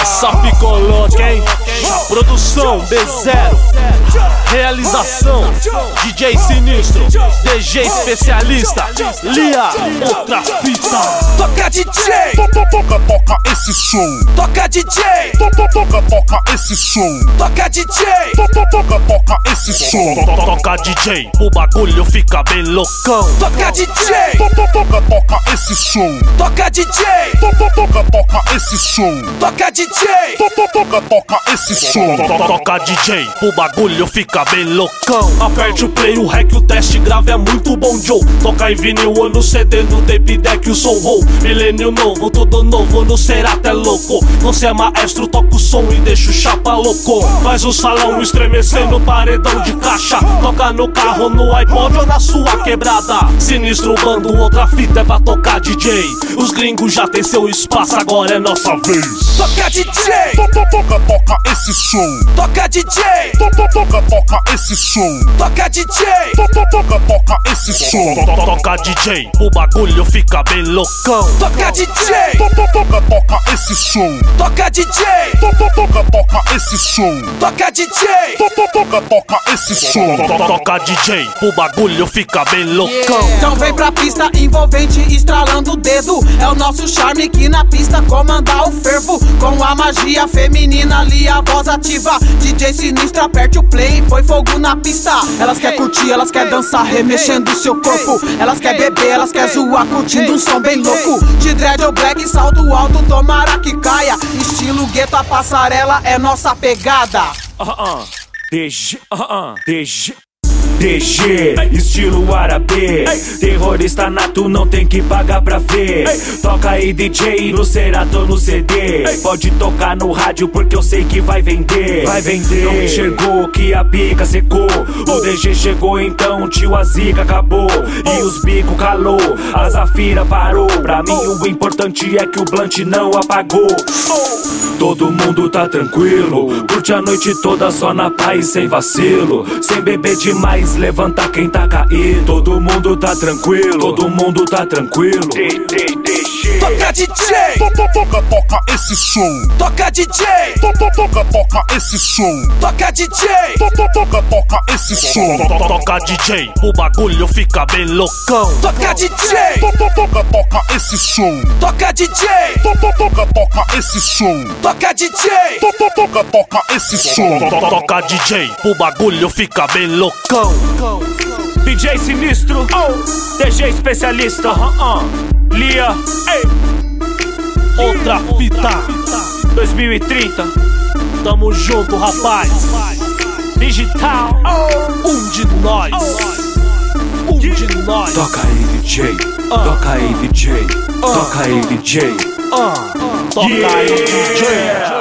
Essa ficou louca, hein? Produção B0, realização DJ Sinistro, DG especialista, Lia, outra fita. Toca DJ, toca esse som. toca DJ, Toca esse som. toca DJ, Toca esse som. Toca DJ, o bagulho fica bem loucão. toca DJ, Toca esse som. toca DJ, Toca esse som. toca DJ, Toca esse som. Toca DJ, o bagulho fica bem loucão. Aperte o play, o rec, o teste grave é muito bom, Joe. Toca em vinil ou no CD, no tape deck, o som roll. Milênio novo, tudo novo, no Cerato é louco. Você é maestro, toca o som e deixa o chapa louco. Faz o salão estremecer no paredão de caixa. Toca no carro, no iPod ou na sua quebrada. Sinistro bando, outra fita é pra tocar DJ. Os gringos já tem seu espaço, agora é nossa vez. toca DJ, Toca esse som. toca DJ, Toca esse som. toca DJ, Toca esse som. Toca DJ, o bagulho fica bem loucão. toca DJ, Toca esse som. toca DJ, Toca esse som. toca DJ, Toca esse som. Toca DJ, o bagulho fica bem loucão. Então vem pra pista envolvente, estralando o dedo. É o nosso charme que na pista comanda o fervo. Com a magia feminina ali, a voz ativa. DJ Sinistro, aperte o play e põe fogo na pista. Elas quer curtir, elas quer dançar, remexendo o seu corpo. Elas quer beber, elas quer zoar, curtindo um som bem louco. De dread ou black, salto alto, tomara que caia. Estilo gueto, a passarela é nossa pegada. DG, estilo árabe, terrorista nato, não tem que pagar pra ver. Toca aí DJ, no Cerato, no CD. Pode tocar no rádio porque eu sei que vai vender. Vai vender. Não enxergou que a bica secou. O DG chegou então, tio, a zica acabou. E os bico calou, a Zafira parou. Pra mim o importante é que o blunt não apagou. Todo mundo tá tranquilo, curte a noite toda só na paz, sem vacilo. Sem beber demais, levanta quem tá caído. Todo mundo tá tranquilo, todo mundo tá tranquilo. toca DJ, Toca esse som. toca DJ, Toca esse som. toca DJ, Toca esse som. Toca DJ, o bagulho fica bem loucão. toca DJ, Toca esse som. toca DJ, Toca esse som. toca DJ, Toca esse som. Toca DJ, o bagulho fica bem loucão. DJ Sinistro, DG especialista, Lia, Outra fita, 2030, tamo junto, rapaz. digital. Um de nós, um de nós. Toca aí DJ, toca aí DJ, toca aí DJ. Toca aí, DJ.